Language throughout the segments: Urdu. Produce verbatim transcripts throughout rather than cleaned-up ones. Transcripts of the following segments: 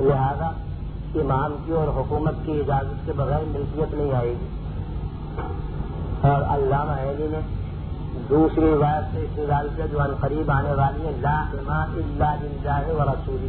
لہذا امام کی اور حکومت کی اجازت کے بغیر ملکیت نہیں آئے گی. اور علامہ علی نے دوسری روایت سے استدلال کیا جو عنقریب آنے والی ہے لا امام الا للہ و رسول،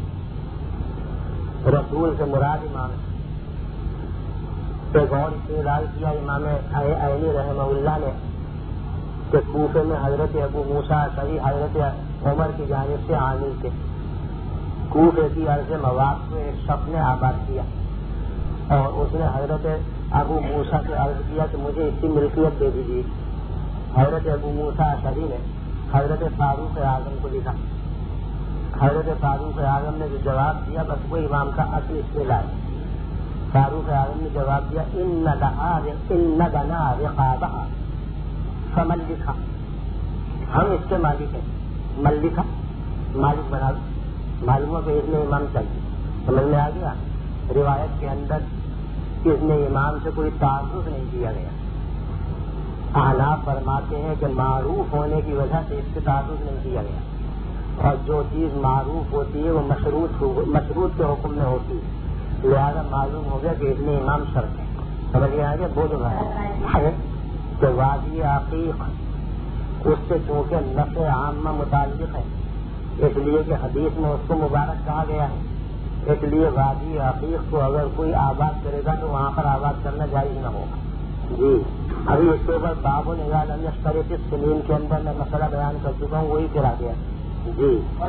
رسول سے مراد امام ہے. ایک اور استدلال کیا امام علی رحمہ اللہ نے کہ کوفے میں حضرت ابو موسیٰ اشعری حضرت عمر کی جانب سے عامل تھے. کوفے کی عرض مواقع کو ایک شخص نے آباد کیا اور اس نے حضرت ابو موسیٰ سے عرض کیا کہ مجھے اس کی ملکیت دے دیجیے. حضرت ابو موسیٰ اشعری نے حضرت فاروق اعظم کو لکھا. حضرت فاروق اعظم نے جو جواب دیا بس وہ امام کا اصل اس سے لائے. فاروق اعظم نے جواب دیا ان لنا رقابہ فمن لکھا، ہم اس کے مالک ہیں. من لکھا مالک بنا دو. معلوم ہے کہ اس نے امام چاہیے. سمجھ میں آ گیا. روایت کے اندر اس نے امام سے کوئی تعارف نہیں کیا گیا. احناف فرماتے ہیں کہ معروف ہونے کی وجہ سے اس سے تعارف نہیں کیا گیا، اور جو چیز معروف ہوتی ہے وہ مشروط مشروط کے حکم میں ہوتی ہے. لہٰذا معلوم ہو گیا کہ اس نے امام شرط ہے. سمجھ میں آ گیا. بولو بھائی کہ وادی عقیق اس سے چونکہ نفع عامہ متعلق ہے، اس لیے کہ حدیث میں اس کو مبارک کہا گیا ہے. اس لیے وادی عقیق کو اگر کوئی آباد کرے گا تو وہاں پر آباد کرنا جائز نہ ہوگا. جی ابھی اس کے اوپر باب و نگال شریف سنین کے اندر میں مسئلہ بیان کر چکا ہوں، وہی کرا گیا. جی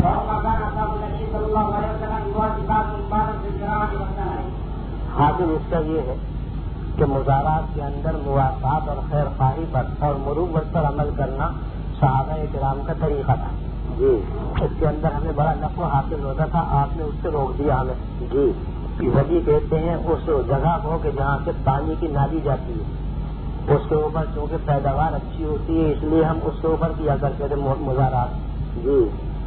حاصل اس کا یہ ہے کہ مزارات کے اندر موافقات اور خیر خواہی پر اور مروت پر عمل کرنا صحابہ کرام کا طریقہ تھا. جی اس کے اندر ہمیں بڑا نفع حاصل ہوتا تھا، آپ نے اس سے روک دیا ہمیں. جی ندی کہتے ہیں اس جگہ کو کہ جہاں سے پانی کی نالی جاتی ہے، اس کے اوپر چونکہ پیداوار اچھی ہوتی ہے اس لیے ہم اس کے اوپر کیا کرتے تھے مزارات. جی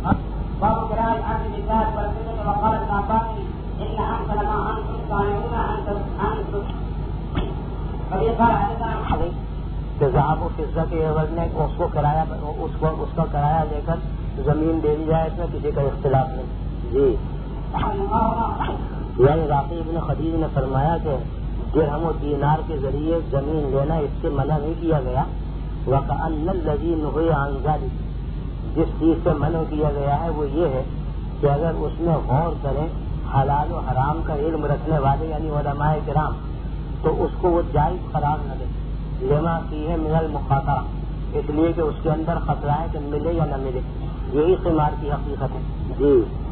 ذہاب و فضہ کے عوض میں اس کو کرایہ اس کو اس کا کرایہ لے کر زمین دے دی جائے، اس میں کسی کا اختلاف نہیں. جی یعنی راقی ابن خدیج نے فرمایا کہ درہم و دینار کے ذریعے زمین لینا اس سے منع نہیں کیا گیا. وَكَأَنَّ الَّذِي نُهِيَ عَنْ ذَلِكَ جس چیز سے منع کیا گیا ہے وہ یہ ہے کہ اگر اس میں غور کریں حلال و حرام کا علم رکھنے والے یعنی علماء کرام تو اس کو وہ جائز قرار نہ دیں. لما فیہ من المخاطرہ، اس لیے کہ اس کے اندر خطرہ ہے کہ ملے یا نہ ملے. یہی قمار کی حقیقت ہے. جی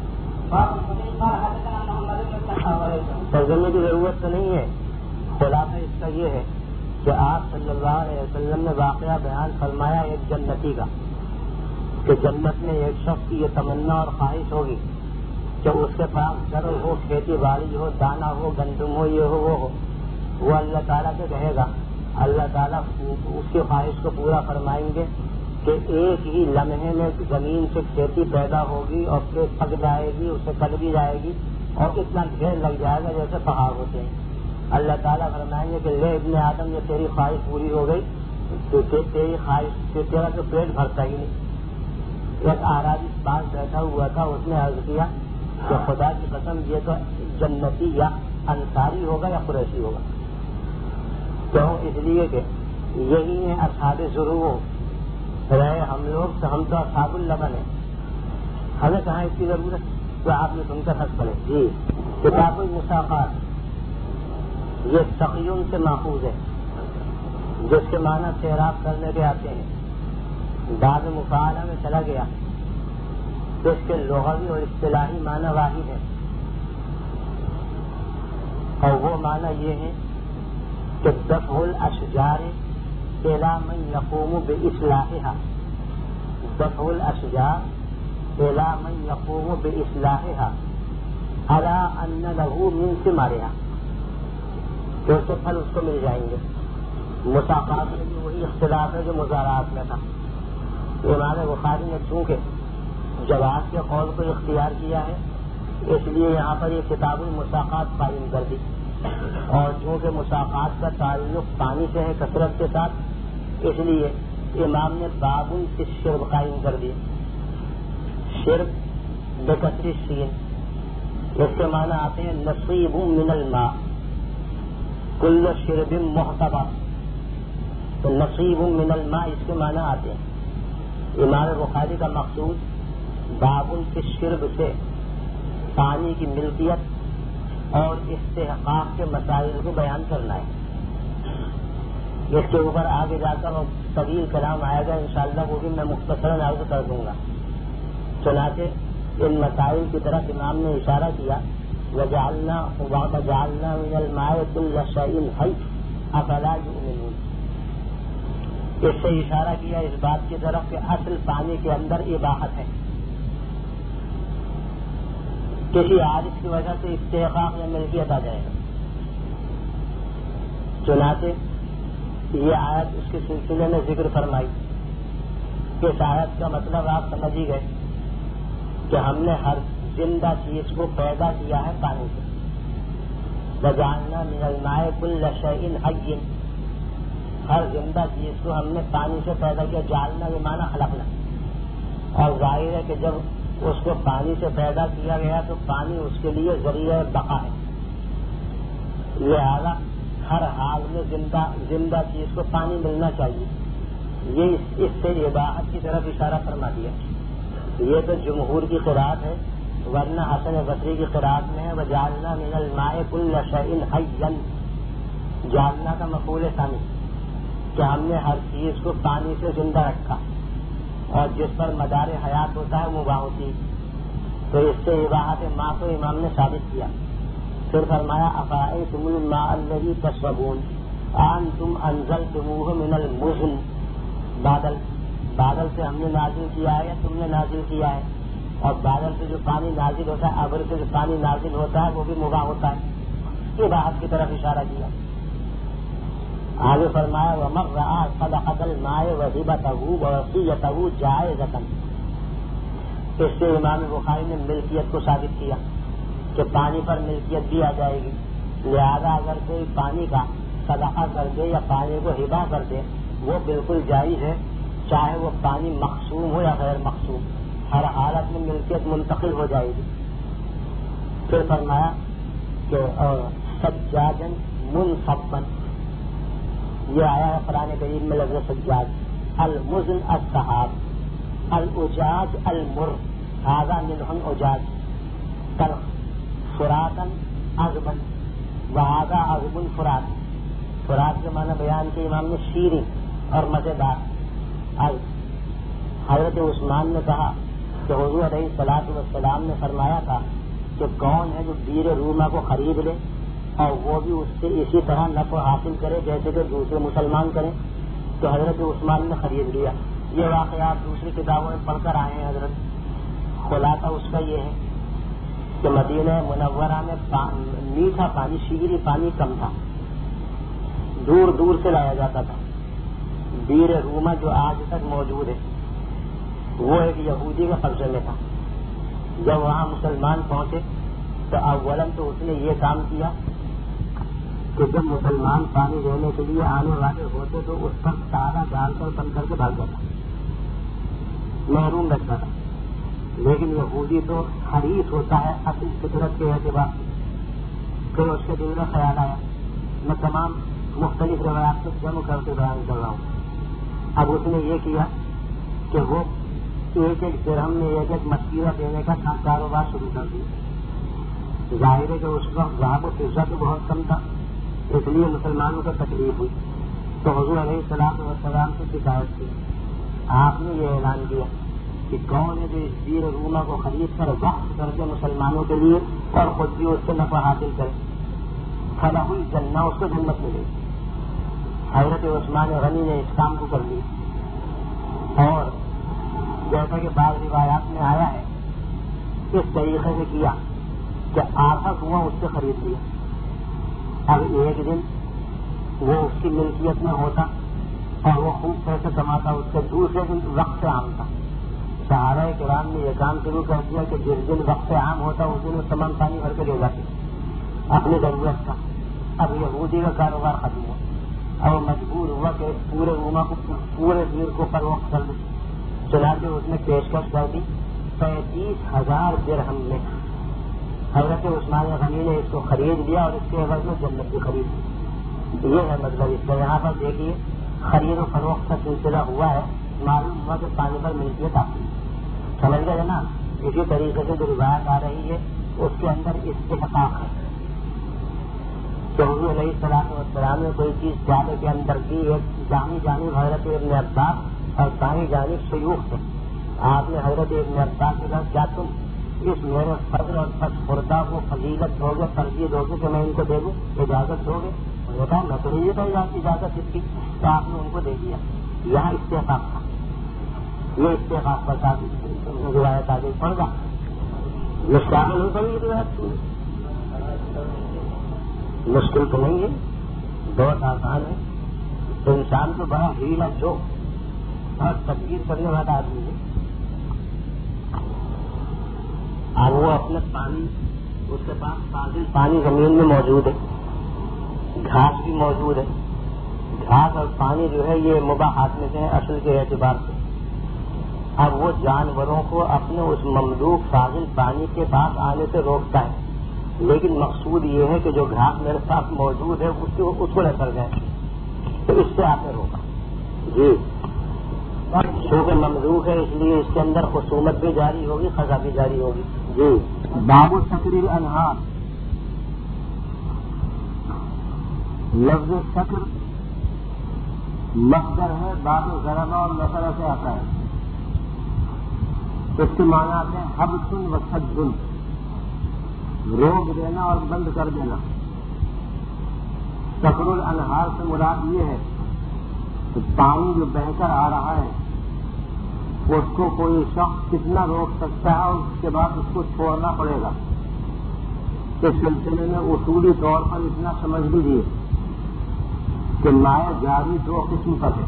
ترجمے کی ضرورت تو نہیں ہے. خلاصہ اس کا یہ ہے کہ آپ صلی اللہ علیہ وسلم نے واقعہ بیان فرمایا ایک جنتی کا کہ جنت میں ایک شخص کی یہ تمنا اور خواہش ہوگی کہ اس کے پاس گھر ہو، کھیتی باڑی ہو، دانا ہو، گندم ہو، یہ ہو وہ ہو. وہ اللہ تعالیٰ سے کہے گا، اللہ تعالیٰ اس کی خواہش کو پورا فرمائیں گے کہ ایک ہی لمحے میں زمین سے کھیتی پیدا ہوگی اور پھر پک جائے گی، اسے کٹ بھی جائے گی اور اتنا ڈھیر لگ جائے گا جیسے پہاڑ ہوتے ہیں. اللہ تعالیٰ فرمائیں گے کہ لے ابن آدم یہ تیری خواہش پوری ہو گئی، تو تیری خواہش تیرا تو پیٹ بھرتا ہی نہیں. ایک اعرابی پاس بیٹھا ہوا تھا، اس نے عرض کیا کہ خدا کی قسم یہ تو جنتی یا انصاری ہوگا یا قریشی ہوگا. کیوں؟ اس لیے کہ یہی ہے اصحاب ضرور رہے ہم لوگ تو ہم تو اصحاب اللبن ہیں، ہمیں کہاں اس کی ضرورت. تو آپ نے سن کر حق کرے. جی کتاب المساقات یہ سقیون سے ماخوذ ہے جس کے معنی سیراب کرنے کے آتے ہیں. بعد مفاعلہ میں چلا گیا تو اس کے لغوی اور اصطلاحی معنی واحد ہے، اور وہ معنی یہ ہے کہ دفع الاشجار الى من يقوم باصلاحها، دفع الاشجار الى من يقوم باصلاحها على ان له من ثمارها، تو اس کے پھل اس کو مل جائیں گے. مساقات میں بھی وہی اختلاف ہے جو مزارات میں تھا. امام بخاری نے چونکہ جواز کے قول کو اختیار کیا ہے اس لیے یہاں پر یہ کتاب المساقات قائم کر دی، اور چونکہ مساقات کا تعلق پانی سے ہے کثرت کے ساتھ اس لیے امام نے باب فی الشرب قائم کر دی. شرب بکثر الشین اس کے معنی آتے ہیں نصیب من الماء کل شرب محتبر. تو نصیب من الماء اس کے معنی آتے ہیں. امام بخاری کا مقصود باب کے شرب سے پانی کی ملکیت اور استحقاق کے مسائل کو بیان کرنا ہے. اس کے اوپر آگے جا کر طویل کلام آئے گا انشاءاللہ، وہ بھی میں مختصراً عرض کر دوں گا. چنانچہ ان مسائل کی طرف امام نے اشارہ کیا وجعلنا وجعلنا من الماء كل شيء حي افلا يؤمنون. اس سے اشارہ کیا اس بات کی طرف کہ اصل پانی کے اندر اباحت ہے. کسی عارض کی وجہ سے استحقاق یا ملکیت آ جائے گا. چنانچہ یہ آیت اس کے سلسلے میں ذکر فرمائی. اس آیت کا مطلب آپ سمجھ ہی گئے کہ ہم نے ہر زندہ چیز کو پیدا کیا ہے پانی سے. وجعلنا من الماء كل شيء حي، ہر زندہ چیز کو ہم نے پانی سے پیدا کیا. جعلنا یہ معنی خلقنا، اور ظاہر ہے کہ جب اس کو پانی سے پیدا کیا گیا تو پانی اس کے لیے ذریعہ بقا ہے. لہذا ہر حال میں زندہ زندہ چیز کو پانی ملنا چاہیے. یہ اس, اس سے اباحت کی طرف اشارہ فرما دیا. یہ تو جمہور کی قرات ہے، ورنہ حسن بصری کی قرات میں ہے وجعلنا من الماء كل شيء حيا. جعلنا کا مفعول ثانی کہ ہم نے ہر چیز کو پانی سے زندہ رکھا، اور جس پر مدار حیات ہوتا ہے مباح ہوتی. تو اس سے اباحت ماء کو امام نے ثابت کیا. پھر فرمایا افرأیتم الماء الذی تشربون انتم انزلتموہ من المزن. بادل بادل سے ہم نے نازل کیا ہے یا تم نے نازل کیا ہے؟ اور بادل سے جو پانی نازل ہوتا ہے، ابر سے جو پانی نازل ہوتا ہے وہ بھی مباح ہوتا ہے. یہ بات کی طرف اشارہ کیا. آگے فرمایا وَمَن رَأَىٰ صَدَقَةَ الْمَاءِ وَهِبَتَهُ وَوَصِيَّتَهُ جَائِزَةً. اس سے امام بخاری نے ملکیت کو ثابت کیا کہ پانی پر ملکیت بھی آ جائے گی. لہذا اگر کوئی پانی کا صدقہ کر دے یا پانی کو ہبا کر دے وہ بالکل جائز ہے، چاہے وہ پانی مقسوم ہو یا غیر مقسوم، ہر حالت میں ملکیت منتقل ہو جائے گی. پھر فرمایا کہ سجاجن منصبا، یہ آیا ہے قرآن کریم میں لفظ سجاج. المزن السحاب، الاجاج المر، هذا ملح اجاج، تلخ فراتن عذبا وهذا عذب فرات. فرات کے معنی بیان کے امام نے شیریں اور مزیدار. حضرت عثمان نے کہا کہ حضور علیہ الصلوۃ والسلام نے فرمایا تھا کہ کون ہے جو بیر روما کو خرید لے اور وہ بھی اس سے اسی طرح نفع حاصل کرے جیسے کہ دوسرے مسلمان کریں. تو حضرت عثمان نے خرید لیا. یہ واقعات دوسری کتابوں میں پڑھ کر آئے ہیں حضرت. خلاصہ اس کا یہ ہے کہ مدینہ منورہ میں میٹھا پانی، شیریں پانی کم تھا، دور دور سے لایا جاتا تھا. بیر روما جو آج تک موجود ہے وہ ایک یہودی کے قبضے میں تھا. جب وہاں مسلمان پہنچے تو اولاً تو اس نے یہ کام کیا کہ جب مسلمان پانی لینے کے لیے آنے والے ہوتے تو اس پر تالا ڈال کر بند کر کے بھاگ جاتا، محروم رکھتا تھا. لیکن یہودی تو حریص ہوتا ہے اپنی فطرت کے اعتبار سے. پھر اس کے دل میں خیال آیا، میں تمام مختلف روایات کو جمع کر کے بیان کر رہا ہوں. اب اس نے یہ کیا کہ وہ ایک ایک درہم میں ایک ایک مسکینہ دینے کا کاروبار شروع کر دیا. ظاہر ہے کہ اس وقت ذہب و فضہ تو بہت کم تھا، اس لیے مسلمانوں کو تکلیف ہوئی. تو حضور علیہ السلام والسلام سے شکایت کی. آپ نے یہ اعلان کیا کہ کون ہے جو اس بیر روما کو خرید کر وقف کر کے مسلمانوں کے لیے اور خود بھی اس سے نفع حاصل کرے، فلاح الجنہ، اس کو جنت ملے. حضرت عثمان غنی نے اس کام کو کر لیا اور جیسا کہ بعض روایات میں آیا ہے اس طریقے سے کیا کہ آدھا کنواں اس سے خرید لیا. اب ایک دن وہ اس کی ملکیت میں ہوتا اور وہ خوب پیسے کماتا، اس کے دوسرے دن وقت عام تھا. صحابہ کرام نے یہ کام شروع کر دیا کہ جس دن وقت عام ہوتا اس دن وہ تمام پانی بھر کے لے جاتے اپنی ضرورت کا. اب یہودی کا کاروبار ختم ہوا اور مجبور ہوا کہ پورے روما کو پورے دیر کو فروخت کر دے. چنانچہ اس نے پیشکش کر دی پینتیس ہزار درہم میں حضرت عثمان غنی نے اس کو خرید لیا اور اس کے عوض میں جنت بھی خرید لی. یہ ہے مطلب اس کا. یہاں پر دیکھیے خرید و فروخت کا سلسلہ ہوا ہے, معلوم ہوا کہ پانی پر ملکیت آتی ہے. سمجھ گئے نا. اسی طریقے سے جو روایت آ رہی ہے اس کے اندر استحقاق ہے کہ حضور علیہ السلام والسلام نے کوئی چیز پیالے کے اندر کی. ایک دائیں جانب حضرت ابن عباس اور دائیں جانب شیوخ تھے. آپ نے حضرت ابن عباس کے ساتھ کیا تم اس میرے فضل اور پسخوردہ کو فضیلت دو گے, ترجیح دو گے کہ میں ان کو دے دوں, اجازت دو گے؟ بتا میں تو نہیں دیتا اجازت اس کی. تو آپ نے ان کو دے دیا. یہاں استحقاق تھا. یہ استحقاق پر روایت آگے پڑ گا. یہ شامل نہیں پڑی روایت مشکل تو نہیں ہے, بہت آسان ہے. تو انسان تو بڑا ہیلا جو اور تدبیر کرنے والا آدمی ہے. اور وہ اپنے پانی, اس کے پاس فاضل پانی زمین میں موجود ہے, گھاس بھی موجود ہے. گھاس اور پانی جو ہے یہ مباحات میں سے ہے اصل کے اعتبار سے. اب وہ جانوروں کو اپنے اس مملوک فاضل پانی کے پاس آنے سے روکتا ہے, لیکن مقصود یہ ہے کہ جو گھاس میرے پاس موجود ہے اس کو اس کو لے کر جائے. تو اس سے آپ نے روکا. جی چونکہ مملوک ہے اس لیے اس کے اندر خصومت بھی جاری ہوگی, خزا بھی جاری ہوگی. جی باب السکر انہار. لفظ سکر مصدر ہے, باب ضربہ اور نصرہ سے آتا ہے. اس کے معنی آتے ہیں حبس و سد, روک دینا اور بند کر دینا. سکر الانہار سے مراد یہ ہے کہ پانی جو بہ کر آ رہا ہے اس کو کوئی شخص کتنا روک سکتا ہے اور اس کے بعد اس کو چھوڑنا پڑے گا. اس سلسلے میں اصولی طور پر اتنا سمجھ لیجیے کہ مائع جاری دو قسم پر ہے.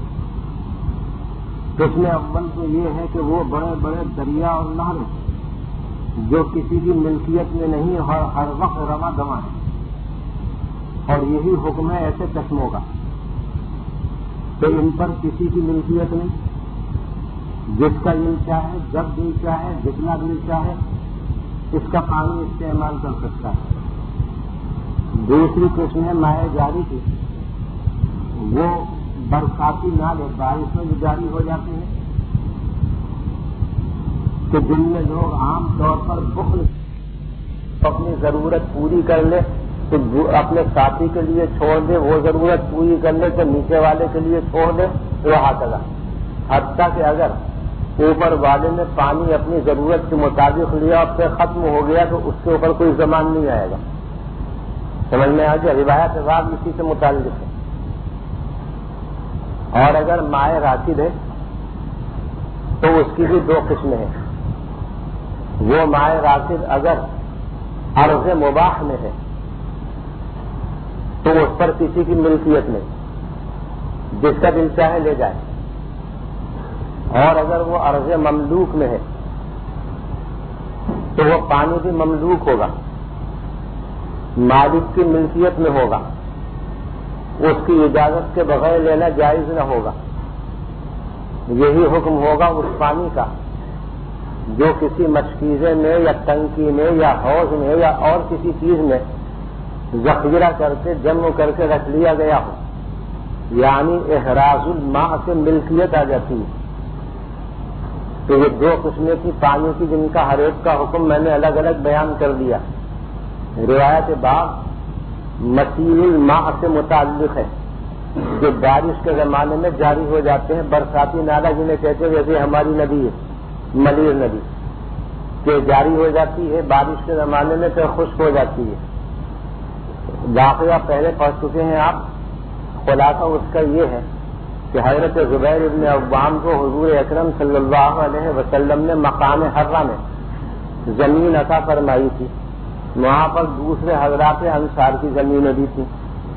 قسم اول تو یہ ہے کہ وہ بڑے بڑے دریا اور نہریں جو کسی کی ملکیت میں نہیں اور ہر وقت رواں دواں ہے, اور یہی حکم ہے ایسے قسموں کا کہ ان پر کسی کی ملکیت نہیں. جس کا دل چاہے, جب دل چاہے, جتنا دل چاہے اس کا پانی استعمال کر سکتا ہے. دوسری قسم ہے مائع جاری کی, وہ برساتی نالے بارش میں بھی جاری ہو جاتے ہیں کہ جن میں لوگ عام طور پر بخل اپنی ضرورت پوری کر لے تو اپنے ساتھی کے لیے چھوڑ دے, وہ ضرورت پوری کر لے تو نیچے والے کے لیے چھوڑ دے. رہا کرا حتیٰ کہ اگر اوپر والے نے پانی اپنی ضرورت کے مطابق لیا اور پھر ختم ہو گیا تو اس کے اوپر کوئی زمان نہیں آئے گا. سمجھ میں آ گیا؟ روایت باب اسی سے متعلق ہے. اور اگر مائع راکد ہے تو اس کی بھی دو قسمیں ہیں. وہ مائع راکد اگر عرض مباح میں ہے تو اس پر کسی کی ملکیت نہیں, جس کا دل چاہے لے جائے. اور اگر وہ عرض مملوک میں ہے تو وہ پانی بھی مملوک ہوگا, مالک کی ملکیت میں ہوگا, اس کی اجازت کے بغیر لینا جائز نہ ہوگا. یہی حکم ہوگا اس پانی کا جو کسی مشکیزے میں یا ٹنکی میں یا حوض میں یا اور کسی چیز میں ذخیرہ کر کے جمع کر کے رکھ لیا گیا ہو, یعنی احراز الماء سے ملکیت آ جاتی ہے. تو یہ دو قسمیں کی پانی کی جن کا ہر ایک کا حکم میں نے الگ الگ بیان کر دیا. روایت باب مسیل الماء سے متعلق ہے جو بارش کے زمانے میں جاری ہو جاتے ہیں. برساتی نالا جنہیں کہتے ہیں, جیسے ہماری ندی ہے ملیر ندی کہ جاری ہو جاتی ہے بارش کے زمانے میں پھر خشک ہو جاتی ہے. واقعہ پہلے پڑھ چکے ہیں آپ. خلاصہ اس کا یہ ہے کہ حضرت زبیر ابن عوام کو حضور اکرم صلی اللہ علیہ وسلم نے مقام حرہ میں زمین عطا فرمائی تھی. وہاں پر دوسرے حضرات انصار کی زمینیں بھی تھیں.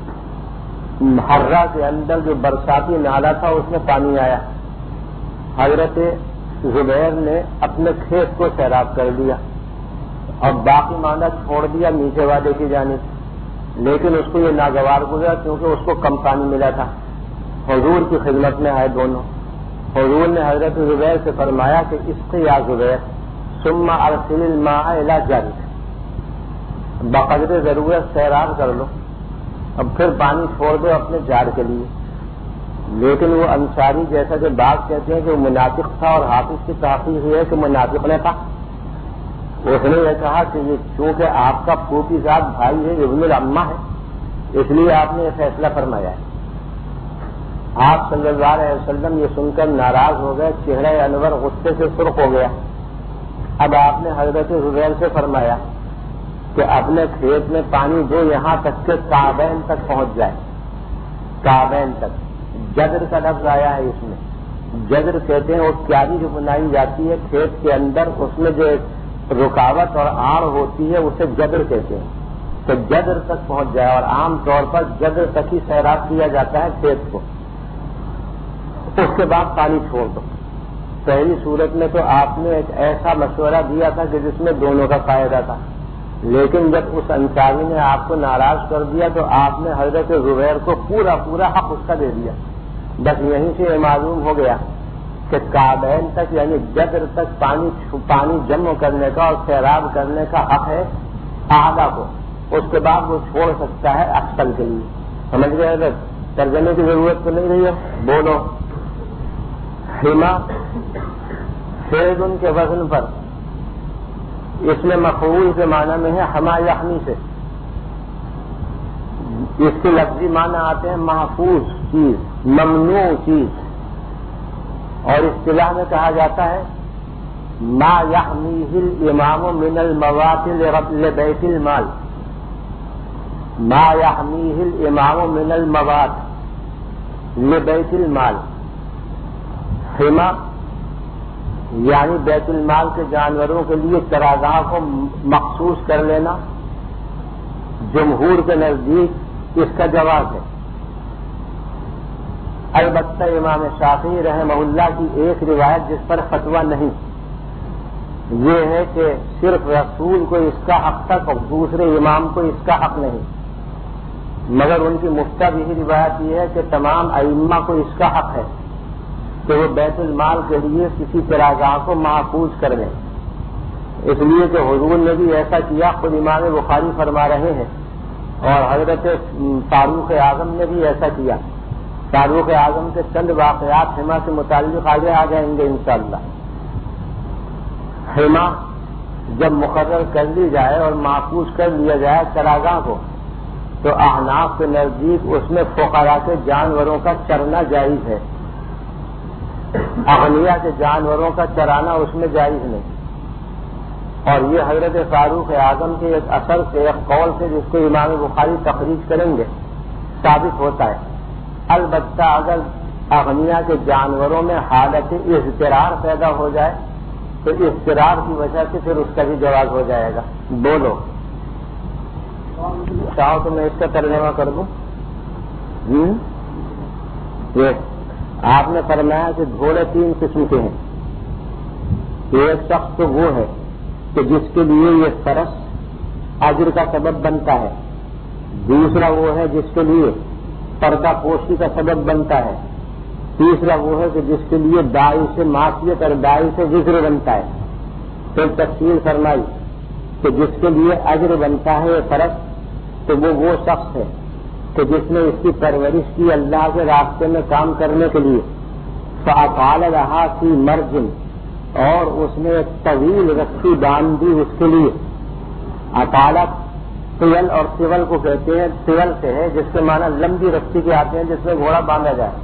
حرہ کے اندر جو برساتی نالا تھا اس میں پانی آیا. حضرت زبیر نے اپنے کھیت کو سیراب کر دیا اور باقی مانا چھوڑ دیا نیچے والے کی جانب. لیکن اس کو یہ ناگوار گزرا کیونکہ اس کو کم پانی ملا تھا. حضور کی خدمت میں آئے دونوں. حضور نے حضرت زبیر سے فرمایا کہ اس کے یا زبیر ثم ارسل الماء الی جارک, بقدر ضرورت سیراب کر لو، اب پھر پانی چھوڑ دو اپنے جار کے لیے۔ لیکن وہ انصاری جیسا کہ بات کہتے ہیں کہ وہ منافق تھا، اور حافظ کی تحقیق یہ ہے کہ منافق نے تھا۔ اس نے یہ کہا کہ یہ چونکہ آپ کا پھوپھی زاد بھائی ہے، ابن العمہ ہے، اس لیے آپ نے یہ فیصلہ فرمایا ہے۔ آپ صلی اللہ علیہ وسلم یہ سن کر ناراض ہو گئے، چہرہ انور غصے سے سرخ ہو گیا۔ اب آپ نے حضرت زبیر سے فرمایا کہ اپنے کھیت میں پانی دو یہاں تک کہ کعبین تک پہنچ جائے۔ کعبین تک جدر کا لفظ آیا ہے اس میں۔ جدر کہتے ہیں وہ کیاری جو بنائی جاتی ہے کھیت کے اندر، اس میں جو رکاوٹ اور آڑ ہوتی ہے اسے جدر کہتے ہیں، تو جدر تک پہنچ جائے، اور عام طور پر جدر تک ہی سیراب کیا جاتا ہے کھیت کو، اس کے بعد پانی چھوڑ دو۔ پہلی صورت میں تو آپ نے ایک ایسا مشورہ دیا تھا کہ جس میں دونوں کا فائدہ تھا، لیکن جب اس انصاری نے آپ کو ناراض کر دیا تو آپ نے حضرت زبیر کو پورا پورا حق اس کا دے دیا۔ بس یہیں سے یہ معلوم ہو گیا کہ کعبین تک یعنی جدر تک پانی پانی جمع کرنے کا اور سیراب کرنے کا حق ہے اعلیٰ کو، اس کے بعد وہ چھوڑ سکتا ہے اکثر کے لیے۔ سمجھ گئے اگر ترجمے کی ضرورت تو نہیں رہی ہے؟ بولو۔ حما فعل ان کے وزن پر، اس میں مفعول کے معنی میں ہے حما یحمی سے، اس کے لفظی معنی آتے ہیں محفوظ چیز، ممنوع چیز، اور اصطلاح میں کہا جاتا ہے ما یحمیہ الامام من الموات لبیت المال، ما یحمیہ الامام من الموات لبیت المال۔ حما یعنی بیت المال کے جانوروں کے لیے چراگاہ کو مخصوص کر لینا، جمہور کے نزدیک اس کا جواز ہے۔ البتہ امام شافعی رحمہ اللہ کی ایک روایت جس پر فتویٰ نہیں، یہ ہے کہ صرف رسول کو اس کا حق تک اور دوسرے امام کو اس کا حق نہیں، مگر ان کی مفتہ یہی روایت یہ ہے کہ تمام ائمہ کو اس کا حق ہے کہ وہ بیت المال کے لیے کسی چراگاہ کو محفوظ کر دیں، اس لیے کہ حضور نے بھی ایسا کیا، خود امام بخاری فرما رہے ہیں، اور حضرت فاروق اعظم نے بھی ایسا کیا۔ فاروق اعظم کے چند واقعات حما سے متعلق آگے آ جائیں گے انشاءاللہ۔ حما جب مقرر کر لی جائے اور محفوظ کر لیا جائے چراگاہ کو، تو احناف کے نزدیک اس میں فقراء کے جانوروں کا چرنا جائز ہے، اغنیاء کے جانوروں کا چرانا اس میں جائز نہیں، اور یہ حضرت فاروق اعظم کے ایک اثر سے، ایک قول سے جس کو امام بخاری تخریج کریں گے، ثابت ہوتا ہے۔ البتہ اگر اغنیاء کے جانوروں میں حالت اضطرار پیدا ہو جائے تو اضطرار کی وجہ سے پھر اس کا بھی جواز ہو جائے گا۔ بولو، چاہو تو میں اس کا ترجمہ کر دوں۔ آپ نے فرمایا کہ گھوڑے تین قسم کے ہیں، ایک شخص تو وہ ہے کہ جس کے لیے یہ فرس اجر کا سبب بنتا ہے، دوسرا وہ ہے جس کے لیے پردہ پوشی کا سبب بنتا ہے، تیسرا وہ ہے کہ جس کے لیے دائی سے معصیت اور دائی سے وزر بنتا ہے۔ پھر تفصیل فرمائی کہ جس کے لیے اجر بنتا ہے یہ فرس، تو وہ وہ شخص ہے کہ جس نے اس کی پرورش کی اللہ کے راستے میں کام کرنے کے لیے، فَأَقَالَ لَهَا فِي مَرْجٍ، اور اس نے ایک طویل رسی باندھ دی اس کے لیے۔ اقالت طول اور طول کو کہتے ہیں، طول سے ہے جس کے معنی لمبی رسی کے آتے ہیں جس میں گھوڑا باندھا جائے،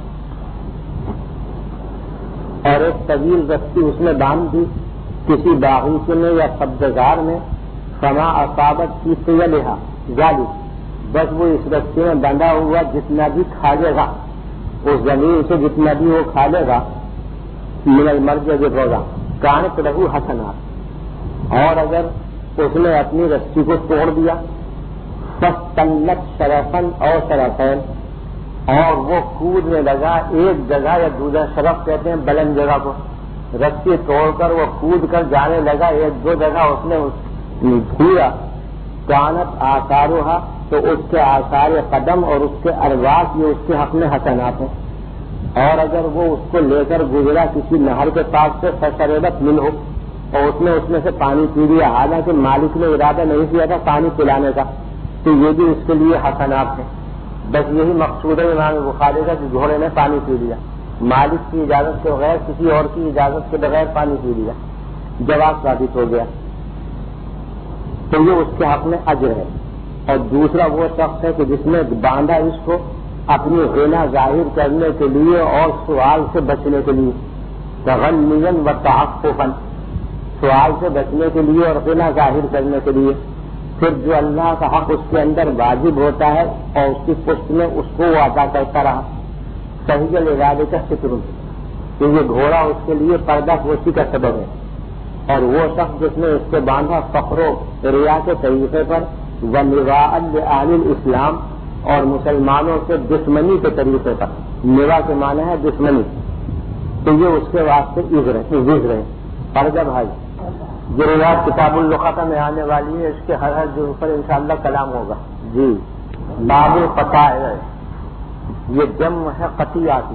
اور ایک طویل رسی اس نے باندھ دی کسی باغیچے میں یا سبزگار میں، فما اصابت کی طولھا جالی، بس وہ اس رسی میں بندھا ہوا جتنا بھی کھا لے گا، اس زمین سے جتنا بھی وہ کھا لے گا، من المرج جو ہوگا کانت لہو حسنات، اور اگر اس نے اپنی رسی کو توڑ دیا، فاستلت شرفن اور شرفین، اور وہ کودنے لگا ایک جگہ یا دوسرا، شرف کہتے ہیں بلند جگہ کو، رسی توڑ کر وہ کود کر جانے لگا ایک دو جگہ اس نے کھویا، کانت آثارها، تو اس کے آثار قدم اور اس کے ارواح یہ اس کے حق میں حسنات ہیں۔ اور اگر وہ اس کو لے کر گزرا کسی نہر کے پاس سے، فشربت منہ، اور اس نے اس میں سے پانی پی لیا، حالانکہ مالک نے ارادہ نہیں کیا تھا پانی پلانے کا، تو یہ بھی اس کے لیے حسنات ہیں. بس یہی مقصود ہے امام بخاری کا کہ گھوڑے نے پانی پی لیا، مالک کی اجازت کے بغیر، کسی اور کی اجازت کے بغیر پانی پی لیا، جواب ثابت ہو گیا، تو یہ اس کے حق میں اجر ہے. اور دوسرا وہ شخص ہے کہ جس نے باندھا اس کو اپنی غنا ظاہر کرنے کے لیے اور سوال سے بچنے کے لیے، تغنیاً و تحففاً، سوال سے بچنے کے لیے اور غنا ظاہر کرنے کے لیے. پھر جو اللہ کا حق اس کے اندر واجب ہوتا ہے اور اس کی پشت میں اس کو وہ ادا کرتا رہا، صحیح الارادے کا فکر، کہ یہ گھوڑا اس کے لیے پردہ پوشی کا سبب ہے. اور وہ شخص جس نے اس کو باندھا فخر و ریا کے طریقے پر، وَنِوَاءً لِأَهْلِ الْإِسْلَامِ، اور مسلمانوں سے دشمنی کے طریقے پر، نوا کے معنی ہے دشمنی، تو یہ اس کے واسطے وزر ہے. پردہ بھائی یہ روایت کتاب اللقطہ میں آنے والی ہے، اس کے ہر ہر جزء پر انشاءاللہ کلام ہوگا. جی باب قطائع، یہ جمع ہے قطیعہ کی.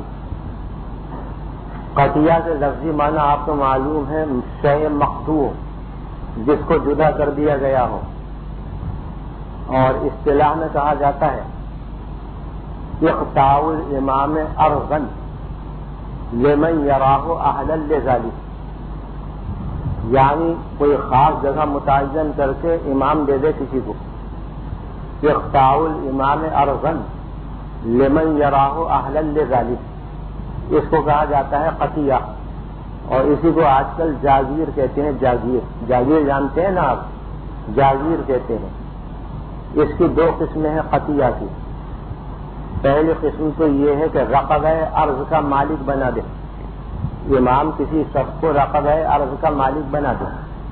قطیعہ کے لفظی معنی آپ کو معلوم ہے، شیء مقطوع، جس کو جدا کر دیا گیا ہو. اور اصطلاح میں کہا جاتا ہے اقطاع الامام ارضا لمن یراہ اہلا لذلک، یعنی کوئی خاص جگہ متعین کر کے امام دے دے کسی کو. اقطاع الامام ارضا لمن یراہ اہلا لذلک، اس کو کہا جاتا ہے قطیعہ. اور اسی کو آج کل جاگیر کہتے ہیں. جاگیر جاگیر جانتے ہیں نا آپ، جاگیر کہتے ہیں. اس کی دو قسمیں ہیں قطیعہ کی. پہلی قسم تو یہ ہے کہ رقبہ ارض کا مالک بنا دے، امام کسی شخص کو رقبہ ارض کا مالک بنا دے.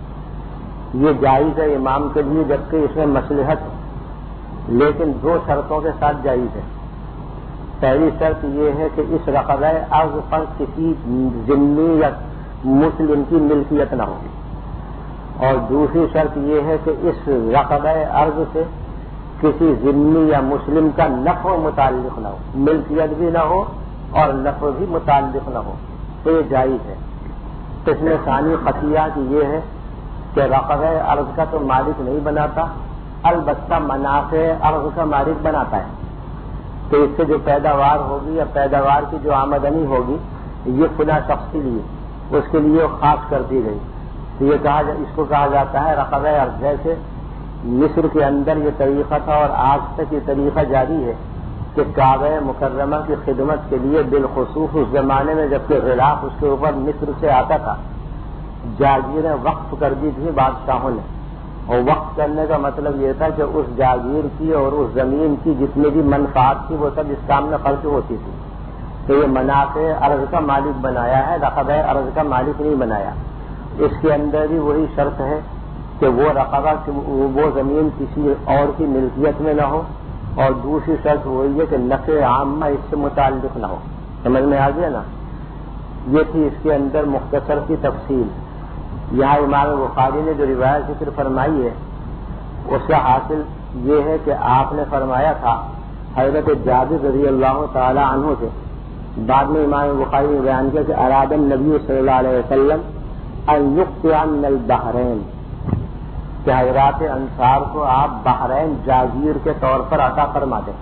یہ جائز ہے امام کے لیے جبکہ اس میں مصلحت ہے، لیکن دو شرطوں کے ساتھ جائز ہے. پہلی شرط یہ ہے کہ اس رقبہ ارض پر کسی ذمہ یا مسلم کی ملکیت نہ ہو، اور دوسری شرط یہ ہے کہ اس رقبہ ارض سے کسی ذمہ یا مسلم کا نفع متعلق نہ ہو، ملکیت بھی نہ ہو اور نفع بھی متعلق نہ ہو، تو یہ جائز ہے. قسم ثانی قطیعہ کی یہ ہے کہ رقبہ ارض کا تو مالک نہیں بناتا، البتہ منافع ارض کا مالک بناتا ہے. تو اس سے جو پیداوار ہوگی یا پیداوار کی جو آمدنی ہوگی یہ فلاں شخص کے لیے، اس کے لیے خاص کر دی گئی. تو یہ کہا اس کو کہا جاتا ہے رقبہ ارض. جیسے مصر کے اندر یہ طریقہ تھا اور آج تک یہ طریقہ جاری ہے کہ کعبہ مکرمہ کی خدمت کے لیے بالخصوص اس زمانے میں جبکہ غلاف اس کے اوپر مصر سے آتا تھا، جاگیریں وقف کر دی تھی بادشاہوں نے. اور وقف کرنے کا مطلب یہ تھا کہ اس جاگیر کی اور اس زمین کی جتنی بھی منفعات تھی وہ سب اس کام میں خرچ ہوتی تھی. تو یہ منافع ارض کا مالک بنایا ہے، رقبہ ارض کا مالک نہیں بنایا. اس کے اندر بھی وہی شرط ہے کہ وہ رقبہ وہ زمین کسی اور کی ملکیت میں نہ ہو، اور دوسری شرط وہی ہے کہ نفع عامہ اس سے متعلق نہ ہو. سمجھ میں آ گیا نا؟ یہ تھی اس کے اندر مختصر کی تفصیل. یہاں امام بخاری نے جو روایت ذکر فرمائی ہے اس کا حاصل یہ ہے کہ آپ نے فرمایا تھا حضرت جابر رضی اللہ تعالی عنہ سے، بعد میں امام بخاری نے بیان کیا کہ اراد النبی صلی اللہ علیہ وسلم ان یقطع من البحرین، کہ حضرات انصار کو آپ بحرین جاگیر کے طور پر عطا فرما دیں.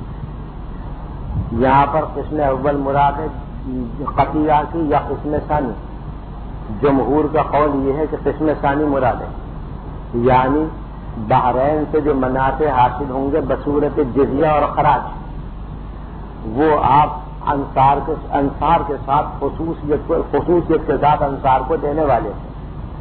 یہاں پر قسم اول مراد ہے قطیعہ کی یا قسم ثانی؟ جمہور کا قول یہ ہے کہ قسم ثانی مراد ہے، یعنی بحرین سے جو منافع حاصل ہوں گے بصورت جزیہ اور خراج، وہ آپ انصار کے انصار کے ساتھ خصوصیت کو خصوصیت کے ساتھ انصار کو دینے والے ہیں.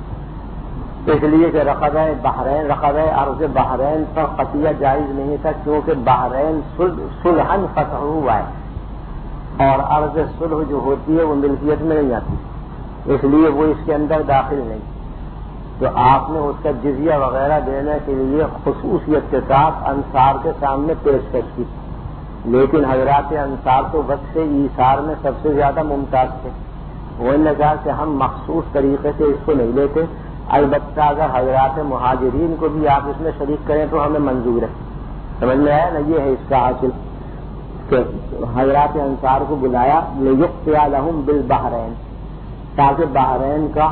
اس لیے کہ رقبہ بحرین رقبہ ارض بحرین پر قطیعہ جائز نہیں تھا، کیونکہ بحرین صلحاً فتح ہوا ہے اور ارض صلح جو ہوتی ہے وہ ملکیت میں نہیں آتی، اس لیے وہ اس کے اندر داخل نہیں. تو آپ نے اس کا جزیہ وغیرہ دینے کے لیے خصوصیت کے ساتھ انصار کے سامنے پیشکش کی، لیکن حضرات انصار تو وقت سے ایثار میں سب سے زیادہ ممتاز تھے. انہوں نے کہا کہ ہم مخصوص طریقے سے اس کو نہیں لیتے، البتہ اگر حضرات مہاجرین کو بھی آپ اس میں شریک کریں تو ہمیں منظور ہے. سمجھ میں آیا نا؟ یہ ہے اس کا حاصل کہ حضرات انصار کو بلایا لیقطع لہم بالبحرین، تاکہ بحرین کا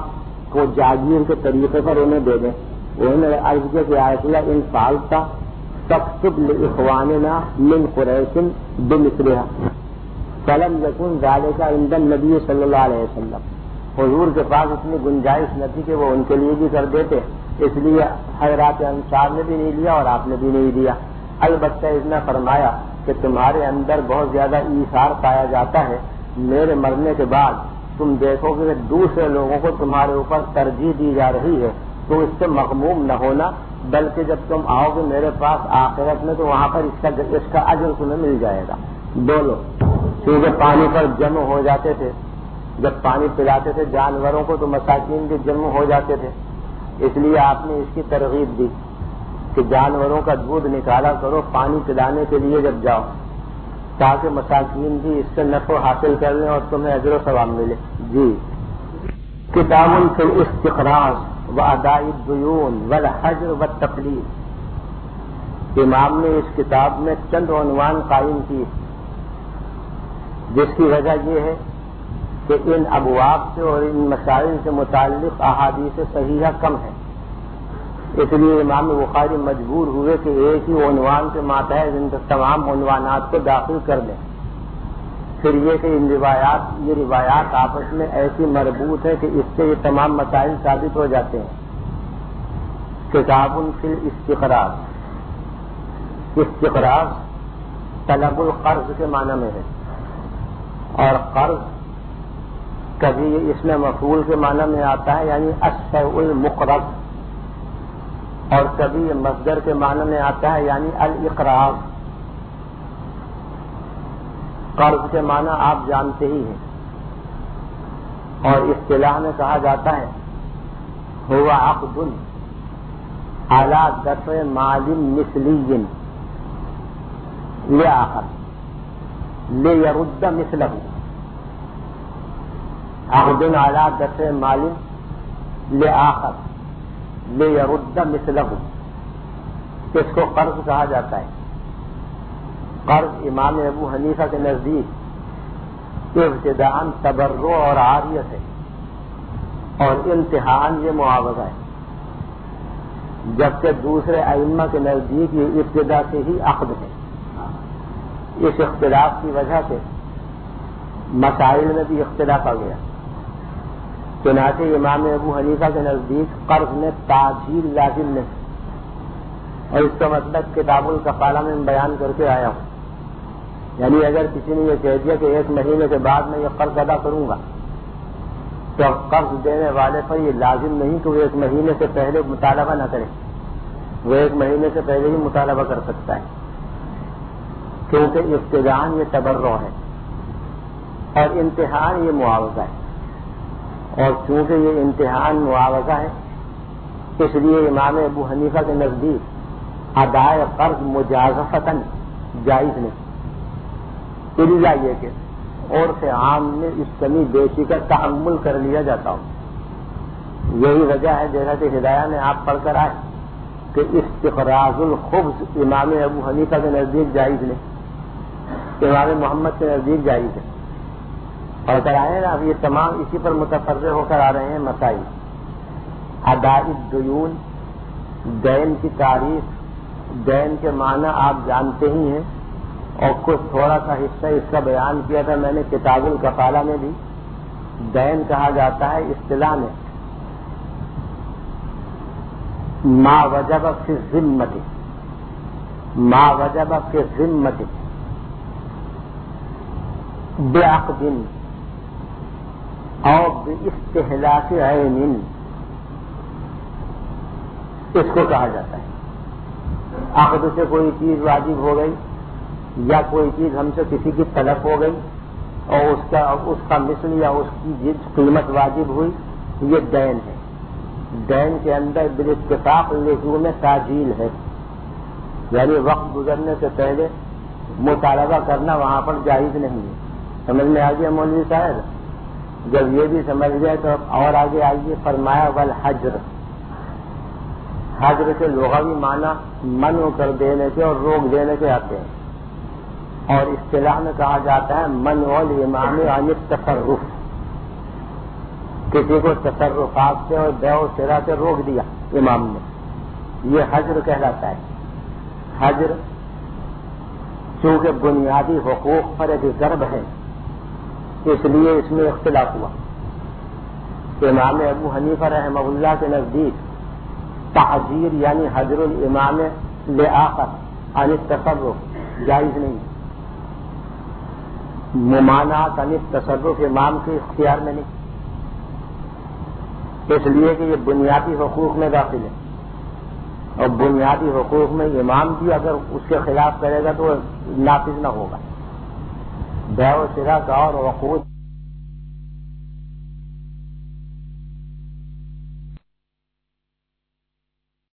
کو جاگیر کے طریقے پر انہیں دے دیں. انہوں نے عرض کیا کہ یا رسول اللہ ان فعلتا فاکتب لاخواننا من قریش بمثلها فلم یکن ذلک عند النبی صلی اللہ علیہ وسلم. حضور کے پاس اتنی گنجائش نہ تھی کہ وہ ان کے لیے بھی کر دیتے، اس لیے حضرات انصار نے بھی نہیں لیا اور آپ نے بھی نہیں دیا. البتہ اس نے فرمایا کہ تمہارے اندر بہت زیادہ ایثار پایا جاتا ہے، میرے مرنے کے بعد تم دیکھو گے کہ دوسرے لوگوں کو تمہارے اوپر ترجیح دی جا رہی ہے، تو اس سے مغموم نہ ہونا، بلکہ جب تم آؤ گے میرے پاس آخرت میں تو وہاں پر اس کا اس کا اجر تمہیں مل جائے گا. بولو. کیونکہ پانی پر جمع ہو جاتے تھے، جب پانی پلاتے تھے جانوروں کو تو مساکین بھی جمع ہو جاتے تھے، اس لیے آپ نے اس کی ترغیب دی کہ جانوروں کا دودھ نکالا کرو پانی پلانے کے لیے جب جاؤ، تاکہ مساکین بھی اس سے نفع حاصل کر لیں اور تمہیں اجر و ثواب ملے. جی. کتاب فی الاستخراج و اداء الدیون والحجر والتقلید. امام نے اس کتاب میں چند عنوان قائم کی، جس کی وجہ یہ ہے کہ ان ابواب سے اور ان مسائل سے متعلق احادیث صحیحہ کم ہیں، اس لیے امام بخاری مجبور ہوئے کہ ایک ہی عنوان کے ماتحت ان تمام عنوانات کو داخل کر دیں. پھر یہ کہ ان روایات یہ روایات آپس میں ایسی مربوط ہے کہ اس سے یہ تمام مسائل ثابت ہو جاتے ہیں. کتاب فی الاستخراج. استخراج طلب القرض کے معنی میں ہے، اور قرض کبھی یہ اس میں مفعول کے معنی میں آتا ہے یعنی الشیء المقرض، اور کبھی یہ مصدر کے معنی میں آتا ہے یعنی الاقراض. قرض کے معنی آپ جانتے ہی ہیں، اور اصطلاح میں کہا جاتا ہے ہوا عقد علی دفع مال مثلی لآخر لیرد مثلہ. عقد علی دفع مال لآخر لیرد مثلہ، اس کو قرض کہا جاتا ہے. قرض امام ابو حنیفہ کے نزدیک ابتداءً تبرع اور عاریت ہے، اور امتحان یہ معاوضہ ہے، جبکہ دوسرے ائمہ کے نزدیک یہ ابتدا سے ہی عقد ہے. اس اختلاف کی وجہ سے مسائل میں بھی اختلاف آ گیا. چنانچہ امام ابو حنیفہ کے نزدیک قرض میں تعجیل لازم نہیں، اور اس کا مطلب کتاب الکفالہ میں بیان کر کے آیا ہوں. یعنی اگر کسی نے یہ کہہ دیا کہ ایک مہینے کے بعد میں یہ قرض ادا کروں گا، تو قرض دینے والے پر یہ لازم نہیں کہ وہ ایک مہینے سے پہلے مطالبہ نہ کرے، وہ ایک مہینے سے پہلے ہی مطالبہ کر سکتا ہے، کیونکہ ابتداءً یہ تبرع ہے اور امتحان یہ معاوضہ ہے. اور چونکہ یہ امتحان معاوضہ ہے، اس لیے امام ابو حنیفہ کے نزدیک ادائے قرض مجازفتاً جائز نہیں، الا یہ کہ عرف عام میں اس کمی بیشی کا تحمل کر لیا جاتا ہو. یہی وجہ ہے جیسا کہ ہدایہ نے آپ پڑھ کر آئے کہ استخراج الخبز امام ابو حنیفہ کے نزدیک جائز نہیں، امام محمد کے نزدیک جائز ہے. اور کرائے نا اب یہ تمام اسی پر متفرع ہو کر آ رہے ہیں مسائل. اداء الدیون، دین کی تعریف، دین کے معنی آپ جانتے ہی ہیں، اور کچھ تھوڑا سا حصہ اس کا بیان کیا تھا میں نے کتاب الکفالہ میں بھی. دین کہا جاتا ہے اصطلاح میں ما وجب فی الذمۃ، ما وجب فی الذمۃ بعقد او باستہلاک عین، اس کو کہا جاتا ہے. عقد سے کوئی چیز واجب ہو گئی یا کوئی چیز ہم سے کسی کی طلب ہو گئی اور اس کا اس کا مثل یا اس کی جس قیمت واجب ہوئی، یہ دین ہے. دین کے اندر بالاتفاق لزوم تعجیل ہے، یعنی وقت گزرنے سے پہلے مطالبہ کرنا وہاں پر جائز نہیں ہے. سمجھ میں آ گیا مولوی صاحب؟ جب یہ بھی سمجھ گئے تو اور آگے آئیے. فرمایا والحجر، حجر کے لغوی معنی منع کر دینے کے اور روک دینے کے آتے ہیں، اور اصطلاح میں کہا جاتا ہے منع الامام عن التصرف. کسی کو تصرفات سے اور بیع و شراء سے روک دیا امام نے، یہ حجر کہلاتا ہے۔ حجر چونکہ بنیادی حقوق پر ایک ضرب ہے، اس لیے اس میں اختلاف ہوا۔ امام ابو حنیفہ رحمہ اللہ کے نزدیک تعزیر یعنی حجر الامام لآخر عن التصرف جائز نہیں، ممانعت عن التصرف امام کے اختیار میں نہیں، اس لیے کہ یہ بنیادی حقوق میں داخل ہے، اور بنیادی حقوق میں امام بھی اگر اس کے خلاف کرے گا تو نافذ نہ ہوگا۔ بیع و شراء کا اور وقوع